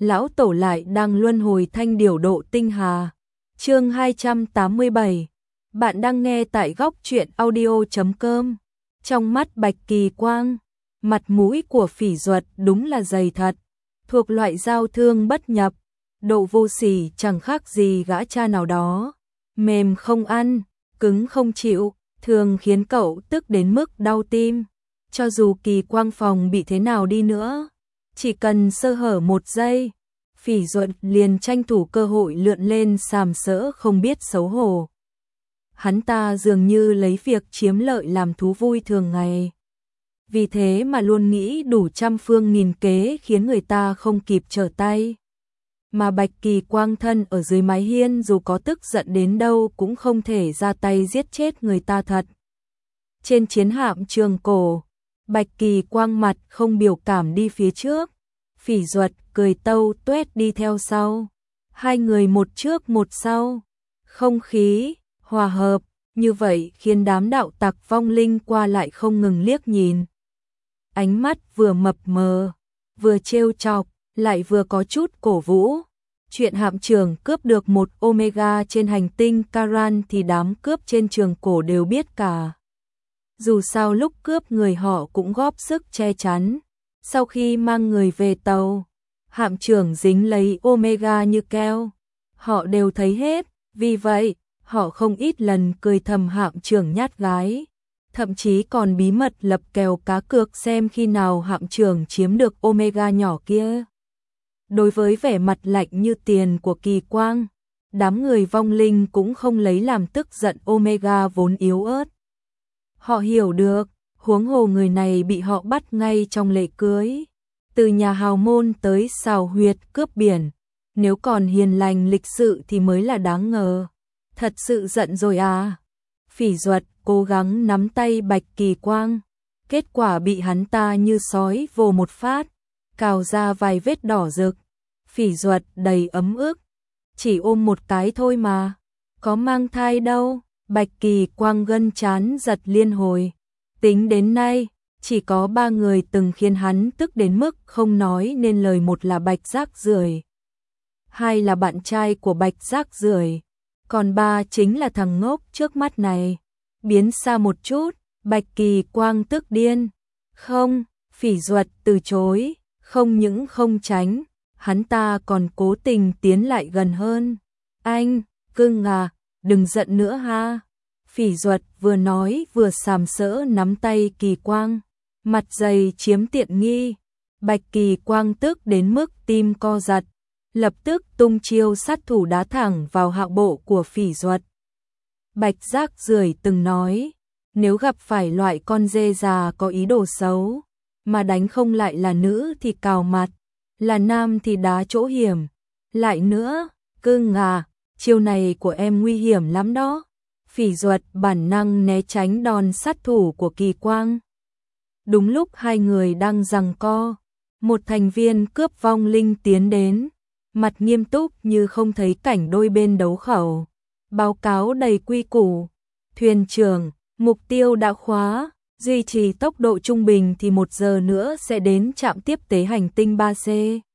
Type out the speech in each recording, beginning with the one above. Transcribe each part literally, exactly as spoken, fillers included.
lão tổ lại đang luân hồi thanh điểu độ tinh hà. Chương hai trăm tám mươi bảy. Bạn đang nghe tại góc truyện audio chấm com. Trong mắt Bạch Kỳ Quang, mặt mũi của Phỉ Duật đúng là dày thật, thuộc loại giao thương bất nhập, độ vô sỉ chẳng khác gì gã cha nào đó, mềm không ăn, cứng không chịu, thường khiến cậu tức đến mức đau tim. Cho dù Kỳ Quang phòng bị thế nào đi nữa, chỉ cần sơ hở một giây, Phỉ Duật liền tranh thủ cơ hội lượn lên sàm sỡ không biết xấu hổ. Hắn ta dường như lấy việc chiếm lợi làm thú vui thường ngày. Vì thế mà luôn nghĩ đủ trăm phương nghìn kế khiến người ta không kịp trở tay. Mà Bạch Kỳ Quang thân ở dưới mái hiên dù có tức giận đến đâu cũng không thể ra tay giết chết người ta thật. Trên chiến hạm Trường Cổ, Bạch Kỳ Quang mặt không biểu cảm đi phía trước, Phỉ Duật cười tâu tuét đi theo sau. Hai người một trước một sau, không khí hòa hợp như vậy khiến đám đạo tặc vong linh qua lại không ngừng liếc nhìn. Ánh mắt vừa mập mờ, vừa trêu chọc, lại vừa có chút cổ vũ. Chuyện hạm trưởng cướp được một Omega trên hành tinh Karan thì đám cướp trên Trường Cổ đều biết cả. Dù sao lúc cướp người họ cũng góp sức che chắn. Sau khi mang người về tàu, hạm trưởng dính lấy Omega như keo. Họ đều thấy hết, vì vậy, họ không ít lần cười thầm hạm trưởng nhát gái. Thậm chí còn bí mật lập kèo cá cược xem khi nào hạm trưởng chiếm được Omega nhỏ kia. Đối với vẻ mặt lạnh như tiền của Kỳ Quang, đám người vong linh cũng không lấy làm tức giận Omega vốn yếu ớt. Họ hiểu được, huống hồ người này bị họ bắt ngay trong lễ cưới. Từ nhà hào môn tới xào huyệt cướp biển, nếu còn hiền lành lịch sự thì mới là đáng ngờ. Thật sự giận rồi à? Phỉ Duật cố gắng nắm tay Bạch Kỳ Quang, kết quả bị hắn ta như sói vồ một phát, cào ra vài vết đỏ rực. Phỉ Duật đầy ấm ức, chỉ ôm một cái thôi mà, có mang thai đâu. Bạch Kỳ Quang gân chán giật liên hồi. Tính đến nay, chỉ có ba người từng khiến hắn tức đến mức không nói nên lời, một là Bạch Rác Rưởi, hai là bạn trai của Bạch Rác Rưởi, còn ba chính là thằng ngốc trước mắt này. Biến xa một chút, Bạch Kỳ Quang tức điên. Không, Phỉ Duật từ chối, không những không tránh, hắn ta còn cố tình tiến lại gần hơn. Anh, cưng à, đừng giận nữa ha. Phỉ Duật vừa nói vừa sàm sỡ nắm tay Kỳ Quang, mặt dày chiếm tiện nghi. Bạch Kỳ Quang tức đến mức tim co giật, lập tức tung chiêu sát thủ đá thẳng vào hạ bộ của Phỉ Duật. Bạch Rác Rưởi từng nói, nếu gặp phải loại con dê già có ý đồ xấu, mà đánh không lại là nữ thì cào mặt, là nam thì đá chỗ hiểm. Lại nữa, cưng à, chiêu này của em nguy hiểm lắm đó. Phỉ Duật bản năng né tránh đòn sát thủ của Kỳ Quang. Đúng lúc hai người đang giằng co, một thành viên cướp vong linh tiến đến, mặt nghiêm túc như không thấy cảnh đôi bên đấu khẩu. Báo cáo đầy quy củ. Thuyền trưởng, mục tiêu đã khóa, duy trì tốc độ trung bình thì một giờ nữa sẽ đến trạm tiếp tế hành tinh ba C.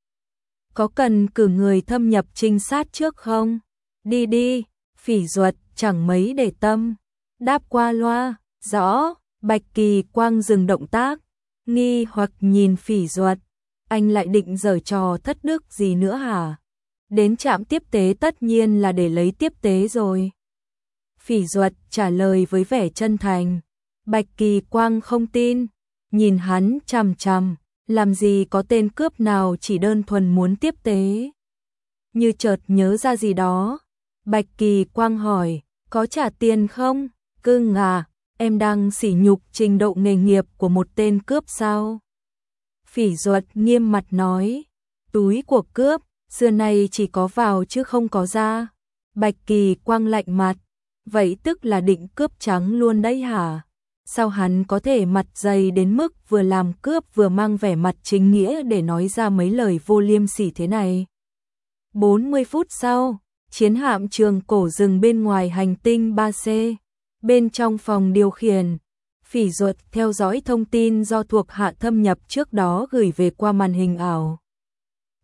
Có cần cử người thâm nhập trinh sát trước không? Đi đi. Phỉ Duật chẳng mấy để tâm, đáp qua loa. Rõ. Bạch Kỳ Quang dừng động tác, nghi hoặc nhìn Phỉ Duật. Anh lại định giở trò thất đức gì nữa hả? Đến trạm tiếp tế tất nhiên là để lấy tiếp tế rồi. Phỉ Duật trả lời với vẻ chân thành. Bạch Kỳ Quang không tin, nhìn hắn chằm chằm, làm gì có tên cướp nào chỉ đơn thuần muốn tiếp tế. Như chợt nhớ ra gì đó, Bạch Kỳ Quang hỏi, có trả tiền không? Cưng à, em đang sỉ nhục trình độ nghề nghiệp của một tên cướp sao? Phỉ Duật nghiêm mặt nói, túi của cướp, xưa nay chỉ có vào chứ không có ra. Bạch Kỳ Quang lạnh mặt, vậy tức là định cướp trắng luôn đấy hả? Sao hắn có thể mặt dày đến mức vừa làm cướp vừa mang vẻ mặt chính nghĩa để nói ra mấy lời vô liêm sỉ thế này? bốn mươi phút sau, chiến hạm Trường Cổ dừng bên ngoài hành tinh ba C. Bên trong phòng điều khiển, Phỉ Duật theo dõi thông tin do thuộc hạ thâm nhập trước đó gửi về qua màn hình ảo.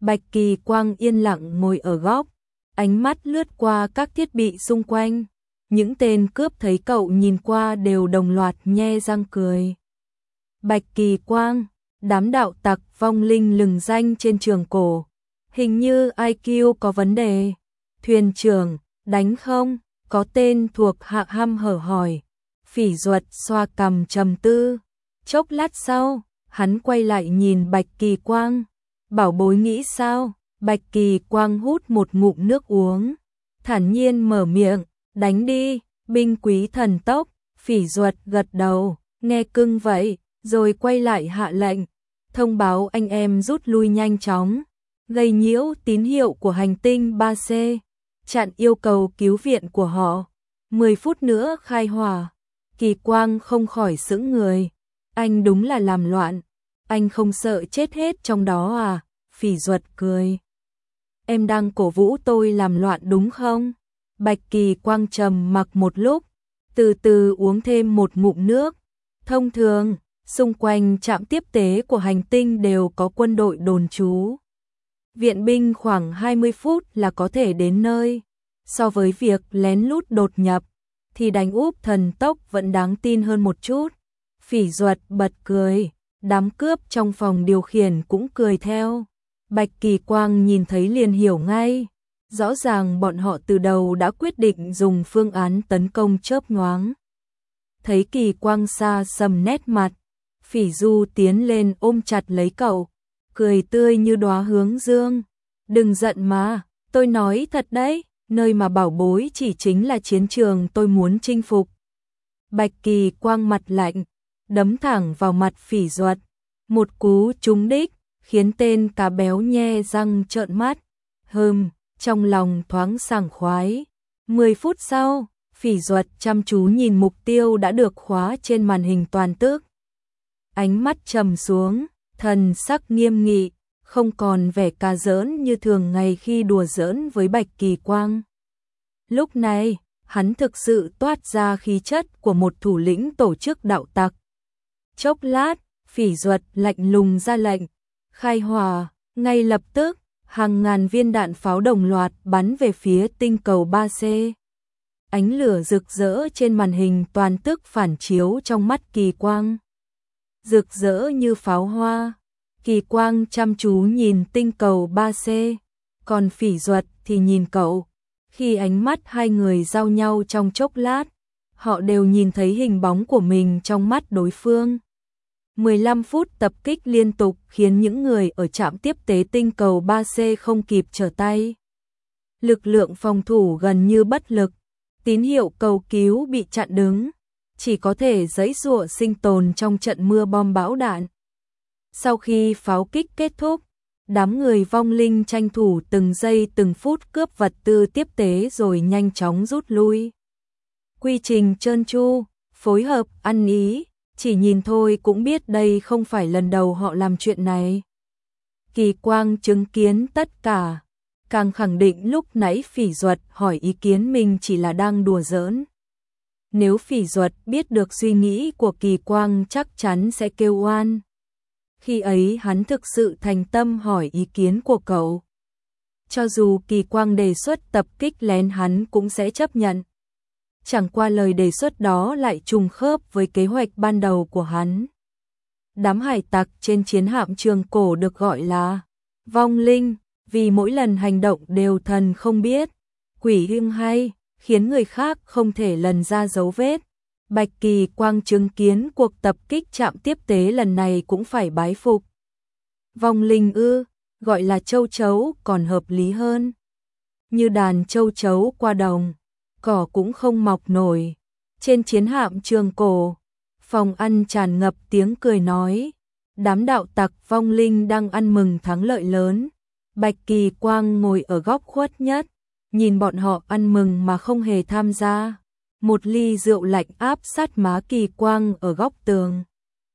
Bạch Kỳ Quang yên lặng ngồi ở góc, ánh mắt lướt qua các thiết bị xung quanh. Những tên cướp thấy cậu nhìn qua đều đồng loạt nhe răng cười. Bạch Kỳ Quang, đám đạo tặc vong linh lừng danh trên trường cổ. Hình như i kiu có vấn đề. Thuyền trưởng, đánh không? Có tên thuộc hạ hăm hở hỏi. Phỉ Duật xoa cằm trầm tư. Chốc lát sau, hắn quay lại nhìn Bạch Kỳ Quang. Bảo bối nghĩ sao? Bạch Kỳ Quang hút một ngụm nước uống. Thản nhiên mở miệng, đánh đi, binh quý thần tốc. Phỉ Duật gật đầu, nghe cưng vậy, rồi quay lại hạ lệnh. Thông báo anh em rút lui nhanh chóng. Gây nhiễu tín hiệu của hành tinh ba C. Chặn yêu cầu cứu viện của họ. mười phút nữa khai hỏa. Kỳ Quang không khỏi sững người. Anh đúng là làm loạn. Anh không sợ chết hết trong đó à? Phỉ Duật cười. Em đang cổ vũ tôi làm loạn đúng không? Bạch Kỳ Quang trầm mặc một lúc, từ từ uống thêm một ngụm nước. Thông thường, xung quanh trạm tiếp tế của hành tinh đều có quân đội đồn trú. Viện binh khoảng hai mươi phút là có thể đến nơi. So với việc lén lút đột nhập, thì đánh úp thần tốc vẫn đáng tin hơn một chút. Phỉ Duật bật cười, đám cướp trong phòng điều khiển cũng cười theo. Bạch Kỳ Quang nhìn thấy liền hiểu ngay. Rõ ràng bọn họ từ đầu đã quyết định dùng phương án tấn công chớp nhoáng. Thấy Kỳ Quang xa sầm nét mặt, Phỉ Du tiến lên ôm chặt lấy cậu, cười tươi như đóa hướng dương. Đừng giận mà, tôi nói thật đấy, nơi mà bảo bối chỉ chính là chiến trường tôi muốn chinh phục. Bạch Kỳ Quang mặt lạnh, đấm thẳng vào mặt Phỉ Duật. Một cú trúng đích, khiến tên cá béo nhe răng trợn mắt. Hừm, trong lòng thoáng sảng khoái. Mười phút sau, Phỉ Duật chăm chú nhìn mục tiêu đã được khóa trên màn hình toàn tức. Ánh mắt trầm xuống, thần sắc nghiêm nghị, không còn vẻ cà giỡn như thường ngày khi đùa giỡn với Bạch Kỳ Quang. Lúc này, hắn thực sự toát ra khí chất của một thủ lĩnh tổ chức đạo tặc. Chốc lát, Phỉ Duật lạnh lùng ra lệnh, khai hỏa. Ngay lập tức, hàng ngàn viên đạn pháo đồng loạt bắn về phía tinh cầu ba C. Ánh lửa rực rỡ trên màn hình toàn tức phản chiếu trong mắt Kỳ Quang. Rực rỡ như pháo hoa. Kỳ Quang chăm chú nhìn tinh cầu ba C, còn Phỉ Duật thì nhìn cậu. Khi ánh mắt hai người giao nhau trong chốc lát, họ đều nhìn thấy hình bóng của mình trong mắt đối phương. mười lăm phút tập kích liên tục khiến những người ở trạm tiếp tế tinh cầu ba C không kịp trở tay. Lực lượng phòng thủ gần như bất lực, tín hiệu cầu cứu bị chặn đứng, chỉ có thể giãy giụa sinh tồn trong trận mưa bom bão đạn. Sau khi pháo kích kết thúc, đám người vong linh tranh thủ từng giây từng phút cướp vật tư tiếp tế rồi nhanh chóng rút lui. Quy trình trơn tru, phối hợp, ăn ý, chỉ nhìn thôi cũng biết đây không phải lần đầu họ làm chuyện này. Kỳ Quang chứng kiến tất cả, càng khẳng định lúc nãy Phỉ Duật hỏi ý kiến mình chỉ là đang đùa giỡn. Nếu Phỉ Duật biết được suy nghĩ của Kỳ Quang chắc chắn sẽ kêu oan. Khi ấy hắn thực sự thành tâm hỏi ý kiến của cậu. Cho dù Kỳ Quang đề xuất tập kích lén hắn cũng sẽ chấp nhận. Chẳng qua lời đề xuất đó lại trùng khớp với kế hoạch ban đầu của hắn. Đám hải tặc trên chiến hạm trường cổ được gọi là vong linh, vì mỗi lần hành động đều thần không biết, quỷ hưng hay, khiến người khác không thể lần ra dấu vết. Bạch Kỳ Quang chứng kiến cuộc tập kích trạm tiếp tế lần này cũng phải bái phục. Vong linh ư, gọi là châu chấu còn hợp lý hơn. Như đàn châu chấu qua đồng, cỏ cũng không mọc nổi. Trên chiến hạm trường cổ, phòng ăn tràn ngập tiếng cười nói. Đám đạo tặc vong linh đang ăn mừng thắng lợi lớn. Bạch Kỳ Quang ngồi ở góc khuất nhất, nhìn bọn họ ăn mừng mà không hề tham gia. Một ly rượu lạnh áp sát má Kỳ Quang ở góc tường.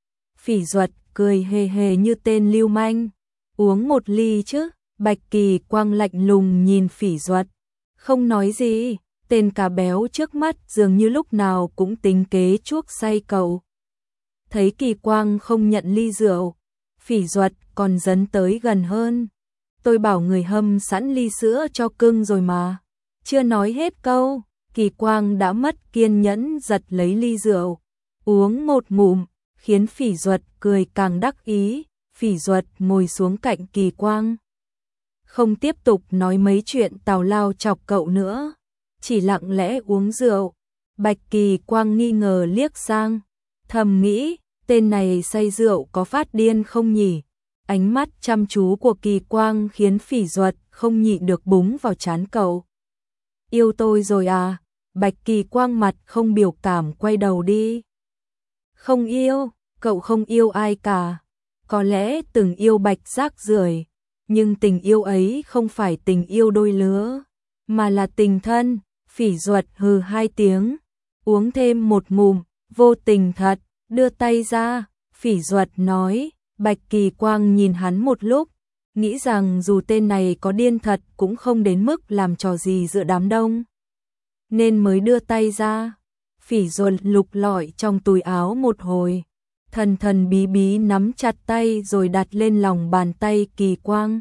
Phỉ Duật cười hề hề như tên lưu manh. Uống một ly chứ? Bạch Kỳ Quang lạnh lùng nhìn Phỉ Duật, không nói gì. Tên cá béo trước mắt dường như lúc nào cũng tính kế chuốc say cậu. Thấy Kỳ Quang không nhận ly rượu, Phỉ Duật còn dấn tới gần hơn. tôi bảo người hâm sẵn ly sữa cho cưng rồi mà. Chưa nói hết câu, Kỳ Quang đã mất kiên nhẫn giật lấy ly rượu, uống một ngụm, khiến Phỉ Duật cười càng đắc ý. Phỉ Duật ngồi xuống cạnh Kỳ Quang, không tiếp tục nói mấy chuyện tào lao chọc cậu nữa, chỉ lặng lẽ uống rượu. Bạch Kỳ Quang nghi ngờ liếc sang, thầm nghĩ, tên này say rượu có phát điên không nhỉ? Ánh mắt chăm chú của Kỳ Quang khiến Phỉ Duật không nhịn được búng vào trán cậu. Yêu tôi rồi à? Bạch Kỳ Quang mặt không biểu cảm quay đầu đi. Không yêu, cậu không yêu ai cả. Có lẽ từng yêu Bạch rác rưởi, nhưng tình yêu ấy không phải tình yêu đôi lứa, mà là tình thân. Phỉ Duật hừ hai tiếng, uống thêm một ngụm, vô tình thật, đưa tay ra. Phỉ Duật nói. Bạch Kỳ Quang nhìn hắn một lúc, nghĩ rằng dù tên này có điên thật cũng không đến mức làm trò gì giữa đám đông, nên mới đưa tay ra. Phỉ Duật lục lọi trong túi áo một hồi, thần thần bí bí nắm chặt tay rồi đặt lên lòng bàn tay Kỳ Quang.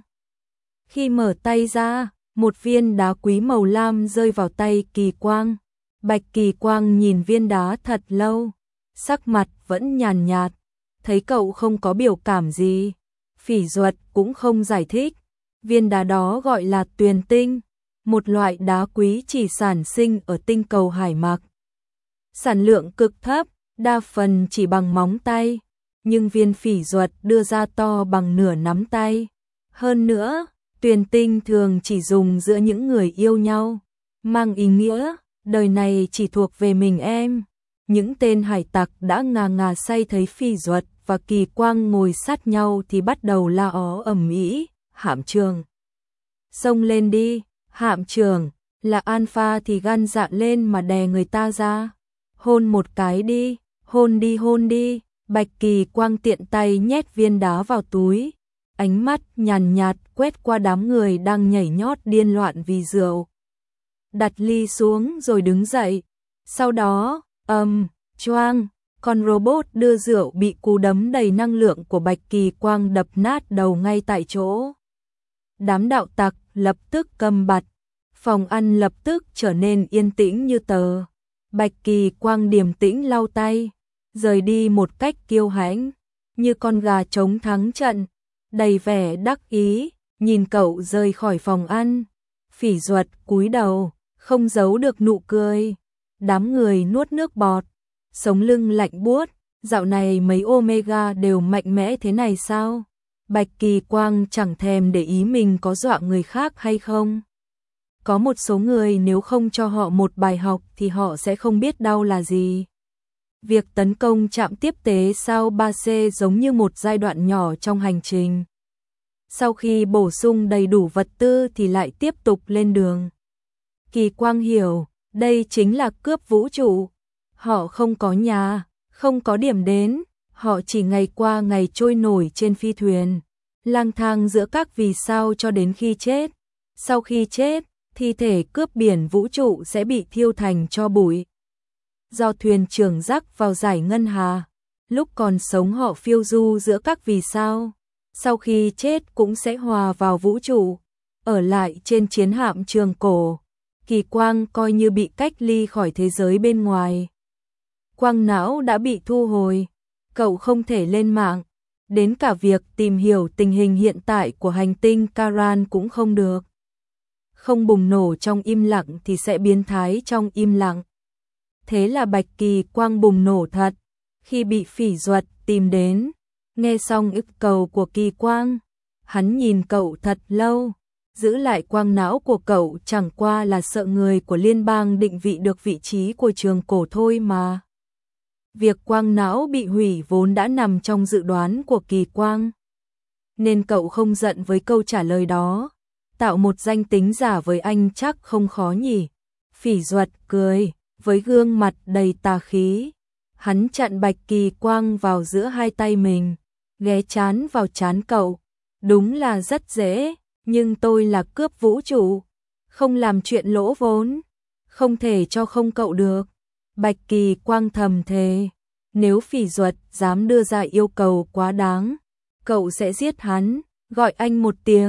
Khi mở tay ra, một viên đá quý màu lam rơi vào tay Kỳ Quang. Bạch Kỳ Quang nhìn viên đá thật lâu, sắc mặt vẫn nhàn nhạt. Thấy cậu không có biểu cảm gì, Phỉ Duật cũng không giải thích. Viên đá đó gọi là tuyền tinh, một loại đá quý chỉ sản sinh ở tinh cầu Hải Mạc. Sản lượng cực thấp, đa phần chỉ bằng móng tay, nhưng viên Phỉ Duật đưa ra to bằng nửa nắm tay. Hơn nữa, tuyền tinh thường chỉ dùng giữa những người yêu nhau, mang ý nghĩa đời này chỉ thuộc về mình em. Những tên hải tặc đã ngà ngà say thấy Phỉ Duật và Kỳ Quang ngồi sát nhau thì bắt đầu la ó ầm ĩ. Hạm Trường, xông lên đi. Hạm Trường là alpha thì gan dạ lên mà đè người ta ra. Hôn một cái đi, hôn đi hôn đi. Bạch Kỳ Quang tiện tay nhét viên đá vào túi, ánh mắt nhàn nhạt quét qua đám người đang nhảy nhót điên loạn vì rượu. Đặt ly xuống rồi đứng dậy. Sau đó, ầm, um, choang, con robot đưa rượu bị cú đấm đầy năng lượng của Bạch Kỳ Quang đập nát đầu ngay tại chỗ. Đám đạo tặc lập tức câm bặt, phòng ăn lập tức trở nên yên tĩnh như tờ. Bạch Kỳ Quang điềm tĩnh lau tay, rời đi một cách kiêu hãnh, như con gà trống thắng trận, đầy vẻ đắc ý, nhìn cậu rời khỏi phòng ăn. Phỉ Duật cúi đầu, không giấu được nụ cười. Đám người nuốt nước bọt, sống lưng lạnh buốt, dạo này mấy Omega đều mạnh mẽ thế này sao? Bạch Kỳ Quang chẳng thèm để ý mình có dọa người khác hay không. Có một số người nếu không cho họ một bài học thì họ sẽ không biết đau là gì. Việc tấn công trạm tiếp tế sao ba C giống như một giai đoạn nhỏ trong hành trình. Sau khi bổ sung đầy đủ vật tư thì lại tiếp tục lên đường. Kỳ Quang hiểu, đây chính là cướp vũ trụ. Họ không có nhà, không có điểm đến, họ chỉ ngày qua ngày trôi nổi trên phi thuyền, lang thang giữa các vì sao cho đến khi chết. Sau khi chết, thi thể cướp biển vũ trụ sẽ bị thiêu thành tro bụi, do thuyền trưởng rắc vào dải ngân hà. Lúc còn sống họ phiêu du giữa các vì sao, sau khi chết cũng sẽ hòa vào vũ trụ, ở lại trên chiến hạm Trường Cổ. Kỳ Quang coi như bị cách ly khỏi thế giới bên ngoài. Quang não đã bị thu hồi, cậu không thể lên mạng, đến cả việc tìm hiểu tình hình hiện tại của hành tinh Karan cũng không được. Không bùng nổ trong im lặng thì sẽ biến thái trong im lặng. Thế là Bạch Kỳ Quang bùng nổ thật, khi bị Phỉ Duật tìm đến. Nghe xong yêu cầu của Kỳ Quang, hắn nhìn cậu thật lâu. Giữ lại quang não của cậu chẳng qua là sợ người của liên bang định vị được vị trí của Trường Cổ thôi mà. Việc quang não bị hủy vốn đã nằm trong dự đoán của Kỳ Quang, nên cậu không giận với câu trả lời đó. Tạo một danh tính giả với anh chắc không khó nhỉ? Phỉ Duật cười, với gương mặt đầy tà khí. Hắn chặn Bạch Kỳ Quang vào giữa hai tay mình, ghé chán vào chán cậu. Đúng là rất dễ, nhưng tôi là cướp vũ trụ, không làm chuyện lỗ vốn, không thể cho không cậu được. Bạch Kỳ Quang thầm thề, nếu Phỉ Duật dám đưa ra yêu cầu quá đáng, cậu sẽ giết hắn, gọi anh một tiếng,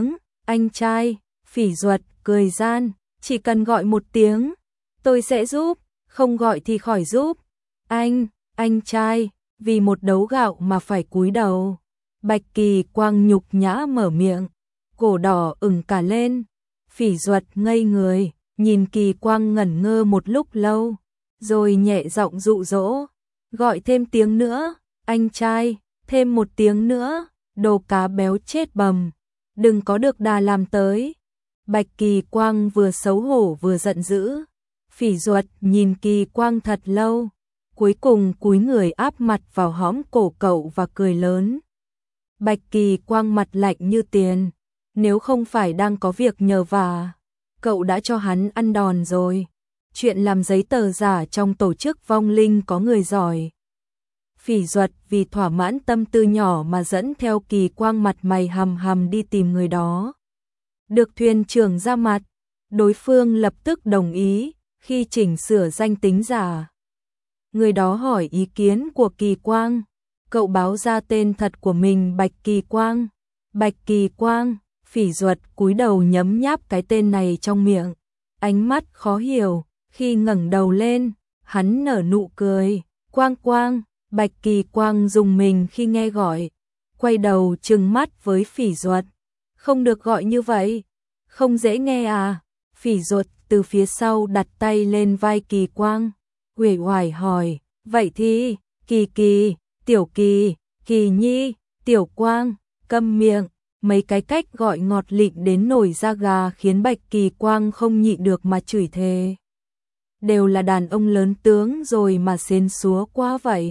Anh trai, Phỉ Duật cười gian, chỉ cần gọi một tiếng, tôi sẽ giúp, không gọi thì khỏi giúp. Anh, anh trai, vì một đấu gạo mà phải cúi đầu. Bạch Kỳ Quang nhục nhã mở miệng, cổ đỏ ửng cả lên. Phỉ Duật ngây người, nhìn Kỳ Quang ngẩn ngơ một lúc lâu, rồi nhẹ giọng dụ dỗ, gọi thêm tiếng nữa, anh trai, thêm một tiếng nữa, đồ cá béo chết bầm, đừng có được đà làm tới. Bạch Kỳ Quang vừa xấu hổ vừa giận dữ. Phỉ Duật nhìn Kỳ Quang thật lâu, cuối cùng cúi người áp mặt vào hõm cổ cậu và cười lớn. Bạch Kỳ Quang mặt lạnh như tiền, nếu không phải đang có việc nhờ vả, cậu đã cho hắn ăn đòn rồi. Chuyện làm giấy tờ giả trong tổ chức vong linh có người giỏi. Phỉ Duật vì thỏa mãn tâm tư nhỏ mà dẫn theo Kỳ Quang mặt mày hầm hầm đi tìm người đó. Được thuyền trưởng ra mặt, đối phương lập tức đồng ý, khi chỉnh sửa danh tính giả. Người đó hỏi ý kiến của Kỳ Quang, cậu báo ra tên thật của mình Bạch Kỳ Quang. Bạch Kỳ Quang, Phỉ Duật cúi đầu nhấm nháp cái tên này trong miệng, ánh mắt khó hiểu, khi ngẩng đầu lên, hắn nở nụ cười, Quang Quang. Bạch Kỳ Quang rùng mình khi nghe gọi, quay đầu trừng mắt với Phỉ Duật, không được gọi như vậy, không dễ nghe à? Phỉ Duật từ phía sau đặt tay lên vai Kỳ Quang, uể oải hỏi, vậy thì, Kỳ Kỳ, Tiểu Kỳ, Kỳ Nhi, Tiểu Quang, câm miệng. Mấy cái cách gọi ngọt lịm đến nổi da gà khiến Bạch Kỳ Quang không nhịn được mà chửi thề. Đều là đàn ông lớn tướng rồi mà xến xúa quá vậy.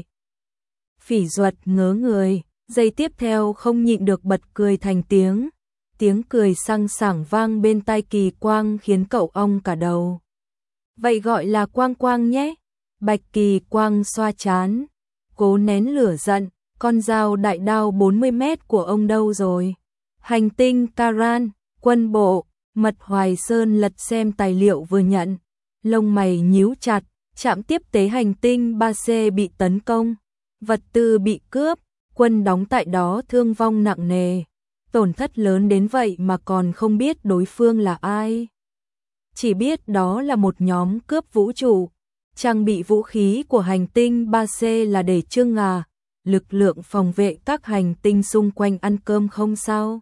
Phỉ Duật ngớ người, giây tiếp theo không nhịn được bật cười thành tiếng. Tiếng cười sang sảng vang bên tai Kỳ Quang khiến cậu ong cả đầu. Vậy gọi là Quang Quang nhé. Bạch Kỳ Quang xoa trán, cố nén lửa giận, con dao đại đao bốn mươi mét của ông đâu rồi? Hành tinh Karan, quân bộ. Mật Hoài Sơn lật xem tài liệu vừa nhận, lông mày nhíu chặt. Trạm tiếp tế hành tinh ba C bị tấn công, vật tư bị cướp, quân đóng tại đó thương vong nặng nề, tổn thất lớn đến vậy mà còn không biết đối phương là ai. Chỉ biết đó là một nhóm cướp vũ trụ, trang bị vũ khí của hành tinh ba C là để trưng ngà, lực lượng phòng vệ các hành tinh xung quanh ăn cơm không sao.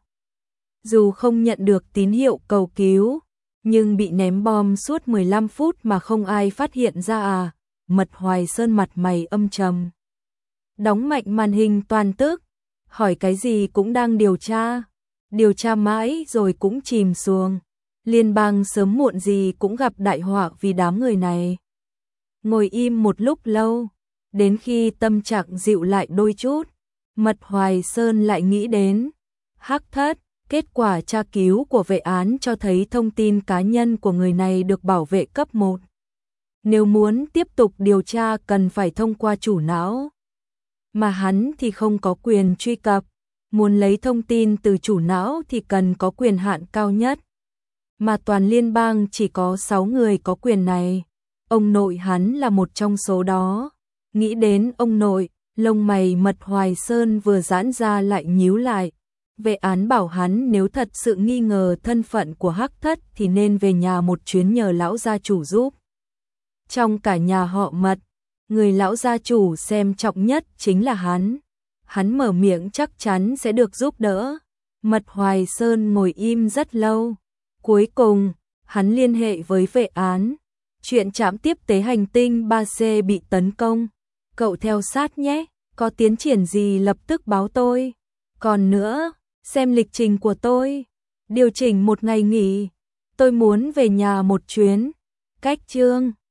Dù không nhận được tín hiệu cầu cứu, nhưng bị ném bom suốt mười lăm phút mà không ai phát hiện ra à? Mật Hoài Sơn mặt mày âm trầm, đóng mạnh màn hình toàn tức, hỏi cái gì cũng đang điều tra, điều tra mãi rồi cũng chìm xuồng. Liên bang sớm muộn gì cũng gặp đại họa vì đám người này. Ngồi im một lúc lâu, đến khi tâm trạng dịu lại đôi chút, Mật Hoài Sơn lại nghĩ đến Hắc Thất. Kết quả tra cứu của vệ án cho thấy thông tin cá nhân của người này được bảo vệ cấp một. Nếu muốn tiếp tục điều tra cần phải thông qua chủ não, mà hắn thì không có quyền truy cập. Muốn lấy thông tin từ chủ não thì cần có quyền hạn cao nhất, mà toàn liên bang chỉ có sáu người có quyền này. Ông nội hắn là một trong số đó. Nghĩ đến ông nội, lông mày Mật Hoài Sơn vừa giãn ra lại nhíu lại. Vệ án bảo hắn nếu thật sự nghi ngờ thân phận của Hắc Thất thì nên về nhà một chuyến nhờ lão gia chủ giúp. Trong cả nhà họ Mật, người lão gia chủ xem trọng nhất chính là hắn. Hắn mở miệng chắc chắn sẽ được giúp đỡ. Mật Hoài Sơn ngồi im rất lâu. Cuối cùng, hắn liên hệ với vệ án. Chuyện trạm tiếp tế hành tinh ba C bị tấn công. Cậu theo sát nhé, có tiến triển gì lập tức báo tôi. Còn nữa, xem lịch trình của tôi, điều chỉnh một ngày nghỉ, tôi muốn về nhà một chuyến. Cách chương